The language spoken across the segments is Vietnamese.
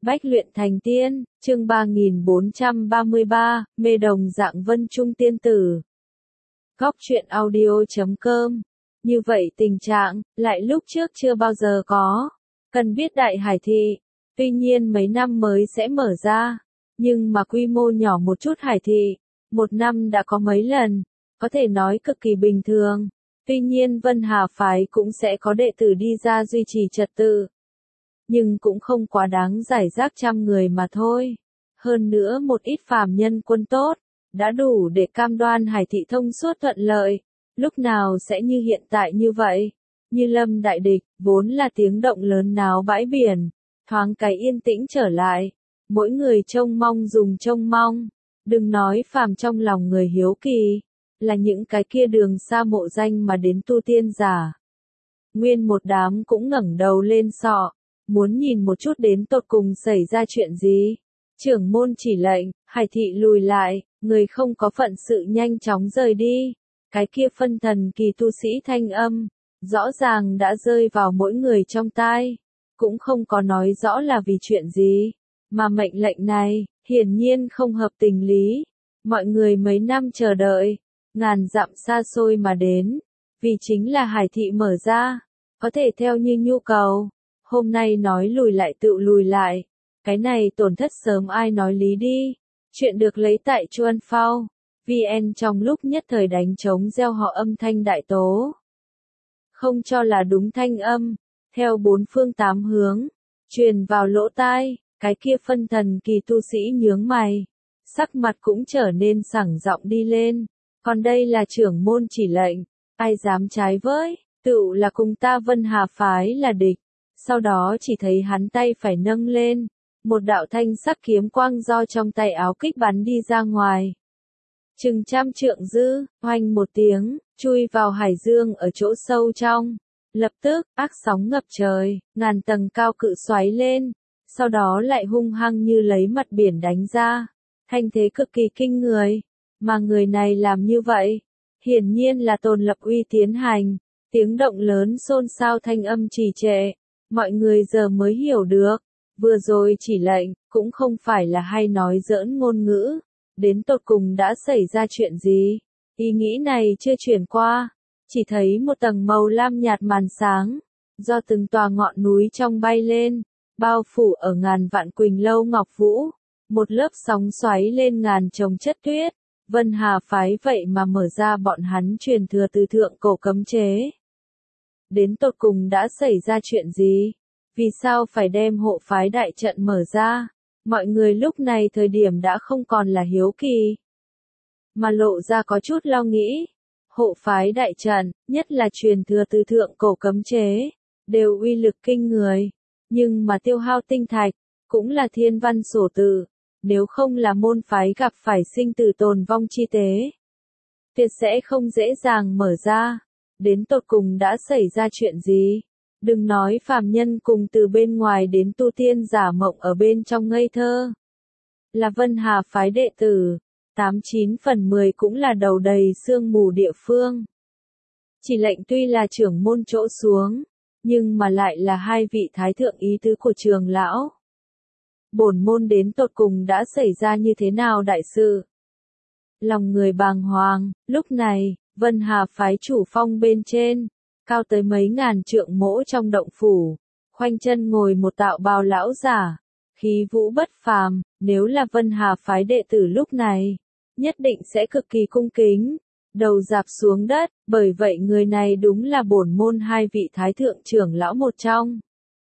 Bách luyện thành tiên, chương 3433, mê đồng dạng vân trung tiên tử. Góc truyện audio.com. Như vậy tình trạng, lại lúc trước chưa bao giờ có. Cần biết Đại Hải Thị, tuy nhiên mấy năm mới sẽ mở ra, nhưng mà quy mô nhỏ một chút Hải Thị, một năm đã có mấy lần, có thể nói cực kỳ bình thường. Tuy nhiên Vân Hà Phái cũng sẽ có đệ tử đi ra duy trì trật tự. Nhưng cũng không quá đáng giải rác trăm người mà thôi. Hơn nữa một ít phàm nhân quân tốt, đã đủ để cam đoan Hải Thị thông suốt thuận lợi. Lúc nào sẽ như hiện tại như vậy? Như lâm đại địch, vốn là tiếng động lớn náo bãi biển, thoáng cái yên tĩnh trở lại. Mỗi người trông mong dùng trông mong. Đừng nói phàm trong lòng người hiếu kỳ, là những cái kia đường xa mộ danh mà đến tu tiên giả. Nguyên một đám cũng ngẩng đầu lên sọ, muốn nhìn một chút đến tột cùng xảy ra chuyện gì. Trưởng môn chỉ lệnh, Hải Thị lùi lại, người không có phận sự nhanh chóng rời đi. Cái kia phân thần kỳ tu sĩ thanh âm, rõ ràng đã rơi vào mỗi người trong tai, cũng không có nói rõ là vì chuyện gì, mà mệnh lệnh này, hiển nhiên không hợp tình lý. Mọi người mấy năm chờ đợi, ngàn dặm xa xôi mà đến, vì chính là Hải Thị mở ra, có thể theo như nhu cầu. Hôm nay nói lùi lại tự lùi lại, cái này tổn thất sớm ai nói lý đi. Chuyện được lấy tại Chuan Phao, VN trong lúc nhất thời đánh trống gieo họ âm thanh đại tố. Không cho là đúng thanh âm, theo bốn phương tám hướng, truyền vào lỗ tai, cái kia phân thần kỳ tu sĩ nhướng mày, sắc mặt cũng trở nên sảng giọng đi lên. Còn đây là trưởng môn chỉ lệnh, ai dám trái với, tựu là cùng ta Vân Hà Phái là địch. Sau đó chỉ thấy hắn tay phải nâng lên, một đạo thanh sắc kiếm quang do trong tay áo kích bắn đi ra ngoài. Chừng trăm trượng dư, oanh một tiếng, chui vào hải dương ở chỗ sâu trong. Lập tức, ác sóng ngập trời, ngàn tầng cao cự xoáy lên, sau đó lại hung hăng như lấy mặt biển đánh ra. Thanh thế cực kỳ kinh người, mà người này làm như vậy, hiển nhiên là Tôn Lập Uy tiến hành. Tiếng động lớn xôn xao thanh âm trì trệ. Mọi người giờ mới hiểu được, vừa rồi chỉ lệnh, cũng không phải là hay nói giỡn ngôn ngữ, đến tột cùng đã xảy ra chuyện gì. Ý nghĩ này chưa chuyển qua, chỉ thấy một tầng màu lam nhạt màn sáng, do từng tòa ngọn núi trong bay lên, bao phủ ở ngàn vạn quỳnh lâu ngọc vũ, một lớp sóng xoáy lên ngàn chồng chất tuyết. Vân Hà Phái vậy mà mở ra bọn hắn truyền thừa từ thượng cổ cấm chế. Đến tột cùng đã xảy ra chuyện gì? Vì sao phải đem hộ phái đại trận mở ra? Mọi người lúc này thời điểm đã không còn là hiếu kỳ, mà lộ ra có chút lo nghĩ. Hộ phái đại trận, nhất là truyền thừa từ thượng cổ cấm chế, đều uy lực kinh người, nhưng mà tiêu hao tinh thạch, cũng là thiên văn sổ tự, nếu không là môn phái gặp phải sinh tử tồn vong chi tế, tuyệt sẽ không dễ dàng mở ra. Đến tột cùng đã xảy ra chuyện gì? Đừng nói phàm nhân cùng từ bên ngoài đến tu tiên giả mộng ở bên trong ngây thơ. Là Vân Hà Phái đệ tử, 89 phần 10 cũng là đầu đầy sương mù địa phương. Chỉ lệnh tuy là trưởng môn chỗ xuống, nhưng mà lại là hai vị thái thượng ý tứ của trường lão. Bổn môn đến tột cùng đã xảy ra như thế nào đại sự? Lòng người bàng hoàng, lúc này, Vân Hà Phái chủ phong bên trên, cao tới mấy ngàn trượng mỗ trong động phủ, khoanh chân ngồi một tạo bào lão giả, khí vũ bất phàm. Nếu là Vân Hà Phái đệ tử lúc này, nhất định sẽ cực kỳ cung kính, đầu rạp xuống đất, bởi vậy người này đúng là bổn môn hai vị thái thượng trưởng lão một trong.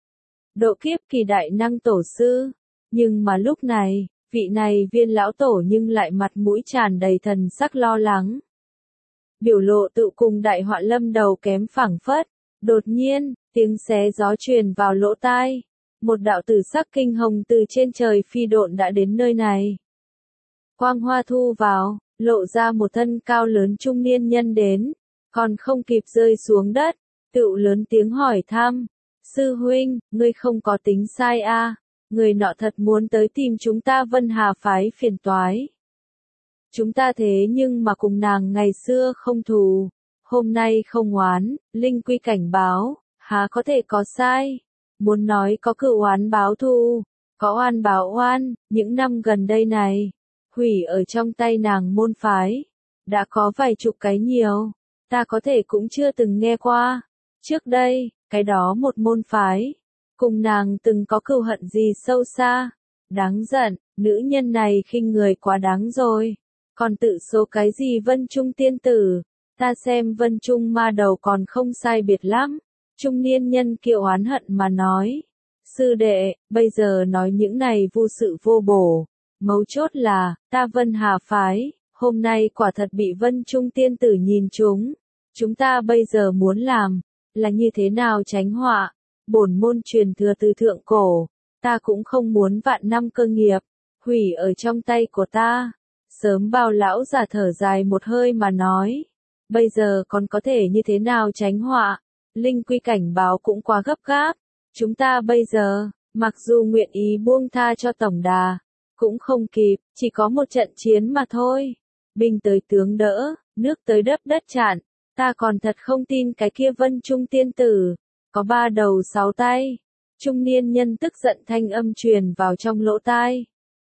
Độ kiếp kỳ đại năng tổ sư, nhưng mà lúc này, vị này viên lão tổ nhưng lại mặt mũi tràn đầy thần sắc lo lắng. Biểu lộ tự cùng đại họa lâm đầu kém phảng phất. Đột nhiên, tiếng xé gió truyền vào lỗ tai. Một đạo tử sắc kinh hồng từ trên trời phi độn đã đến nơi này. Quang hoa thu vào, lộ ra một thân cao lớn trung niên nhân đến, còn không kịp rơi xuống đất, tựu lớn tiếng hỏi thăm. Sư huynh, ngươi không có tính sai a? Người nọ thật muốn tới tìm chúng ta Vân Hà Phái phiền toái. Chúng ta thế nhưng mà cùng nàng ngày xưa không thù, hôm nay không oán, linh quy cảnh báo, há có thể có sai. Muốn nói có cựu oán báo thù, Có oan báo oan, những năm gần đây này, hủy ở trong tay nàng môn phái, đã có vài chục cái nhiều, ta có thể cũng chưa từng nghe qua. Trước đây, cái đó một môn phái, cùng nàng từng có cừu hận gì sâu xa. Đáng giận, nữ nhân này khinh người quá đáng rồi. Còn tự số cái gì Vân Trung tiên tử, ta xem Vân Trung ma đầu còn không sai biệt lắm. Trung niên nhân kia oán hận mà nói. Sư đệ, bây giờ nói những này vô sự vô bổ. Mấu chốt là, ta Vân Hà phái, hôm nay quả thật bị Vân Trung tiên tử nhìn trúng. Chúng ta bây giờ muốn làm, là như thế nào tránh họa. Bổn môn truyền thừa từ thượng cổ, ta cũng không muốn vạn năm cơ nghiệp, hủy ở trong tay của ta. Sớm bao lão già thở dài một hơi mà nói. Bây giờ còn có thể như thế nào tránh họa. Linh quy cảnh báo cũng quá gấp gáp. Chúng ta bây giờ, mặc dù nguyện ý buông tha cho tổng đà, cũng không kịp, chỉ có một trận chiến mà thôi. Binh tới tướng đỡ, nước tới đất chặn, ta còn thật không tin cái kia Vân Trung tiên tử, có 3 đầu 6 tay. Trung niên nhân tức giận thanh âm truyền vào trong lỗ tai.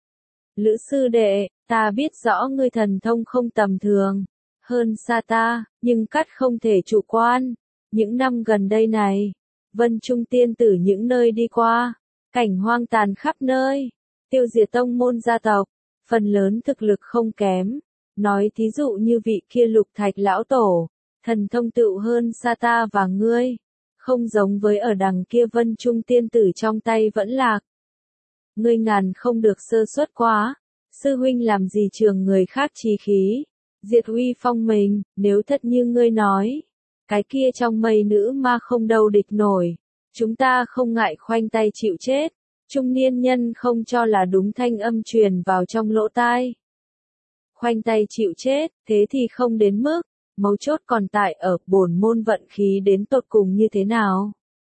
Lữ sư đệ, ta biết rõ ngươi thần thông không tầm thường, hơn xa ta, nhưng cắt không thể chủ quan. Những năm gần đây này, Vân Trung tiên tử những nơi đi qua, cảnh hoang tàn khắp nơi, tiêu diệt tông môn gia tộc, phần lớn thực lực không kém. Nói thí dụ như vị kia Lục Thạch lão tổ, thần thông tựu hơn xa ta và ngươi, không giống với ở đằng kia Vân Trung tiên tử trong tay vẫn lạc. Ngươi ngàn không được sơ suất quá, sư huynh làm gì trường người khác chí khí, diệt uy phong mình, nếu thật như ngươi nói, cái kia trong mây nữ ma không đâu địch nổi, chúng ta không ngại khoanh tay chịu chết. Trung niên nhân không cho là đúng thanh âm truyền vào trong lỗ tai. Khoanh tay chịu chết, thế thì không đến mức, mấu chốt còn tại ở bổn môn vận khí đến tột cùng như thế nào.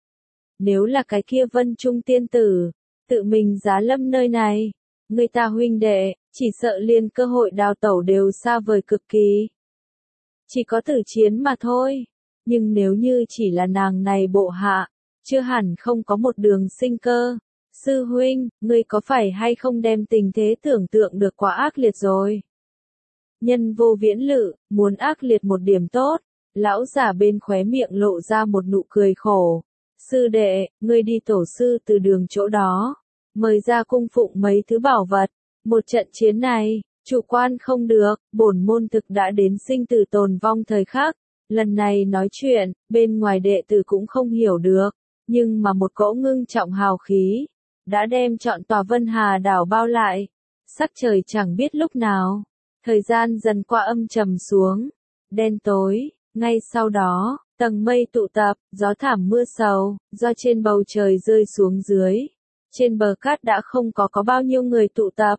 Nếu là cái kia Vân Trung tiên tử, tự mình giá lâm nơi này, người ta huynh đệ, chỉ sợ liền cơ hội đào tẩu đều xa vời cực kỳ. Chỉ có tử chiến mà thôi, nhưng nếu như chỉ là nàng này bộ hạ, chưa hẳn không có một đường sinh cơ. Sư huynh, ngươi có phải hay không đem tình thế tưởng tượng được quá ác liệt rồi? Nhân vô viễn lự, muốn ác liệt một điểm tốt, lão giả bên khóe miệng lộ ra một nụ cười khổ. Sư đệ, ngươi đi tổ sư từ đường chỗ đó, mời ra cung phụng mấy thứ bảo vật. Một trận chiến này, chủ quan không được, bổn môn thực đã đến sinh tử tồn vong thời khắc. Lần này nói chuyện, bên ngoài đệ tử cũng không hiểu được, nhưng mà một cỗ ngưng trọng hào khí, đã đem trọn tòa Vân Hà đảo bao lại. Sắc trời chẳng biết lúc nào, thời gian dần qua âm trầm xuống, đen tối, ngay sau đó, tầng mây tụ tập, gió thảm mưa sầu, do trên bầu trời rơi xuống dưới. Trên bờ cát đã không có bao nhiêu người tụ tập.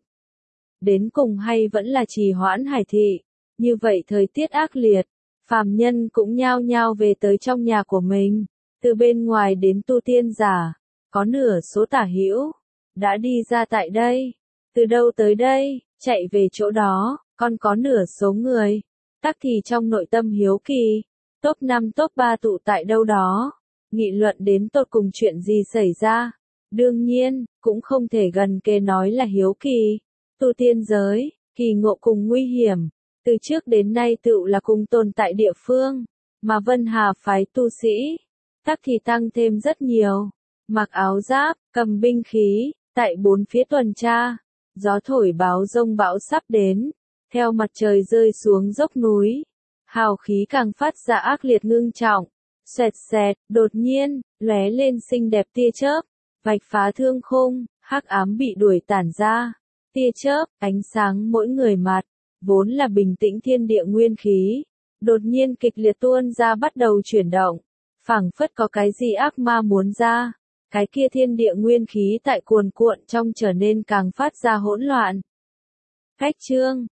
Đến cùng hay vẫn là trì hoãn hải thị, như vậy thời tiết ác liệt, phàm nhân cũng nhao nhao về tới trong nhà của mình, từ bên ngoài đến tu tiên giả. Có nửa số tả hữu đã đi ra tại đây, từ đâu tới đây, chạy về chỗ đó, còn có nửa số người, tắc thì trong nội tâm hiếu kỳ, top 5 top 3 tụ tại đâu đó, nghị luận đến tột cùng chuyện gì xảy ra. Đương nhiên, cũng không thể gần kề nói là hiếu kỳ, tu tiên giới, kỳ ngộ cùng nguy hiểm, từ trước đến nay tựu là cùng tồn tại địa phương, mà Vân Hà phái tu sĩ, tắc thì tăng thêm rất nhiều. Mặc áo giáp, cầm binh khí, tại bốn phía tuần tra, gió thổi báo rông bão sắp đến, theo mặt trời rơi xuống dốc núi, hào khí càng phát ra ác liệt ngưng trọng, xoẹt xẹt, đột nhiên, lóe lên xinh đẹp tia chớp, vạch phá thương khung, hắc ám bị đuổi tản ra, tia chớp, ánh sáng mỗi người mặt, vốn là bình tĩnh thiên địa nguyên khí, đột nhiên kịch liệt tuôn ra bắt đầu chuyển động, phảng phất có cái gì ác ma muốn ra. Cái kia thiên địa nguyên khí tại cuồn cuộn trong trở nên càng phát ra hỗn loạn. Cách chương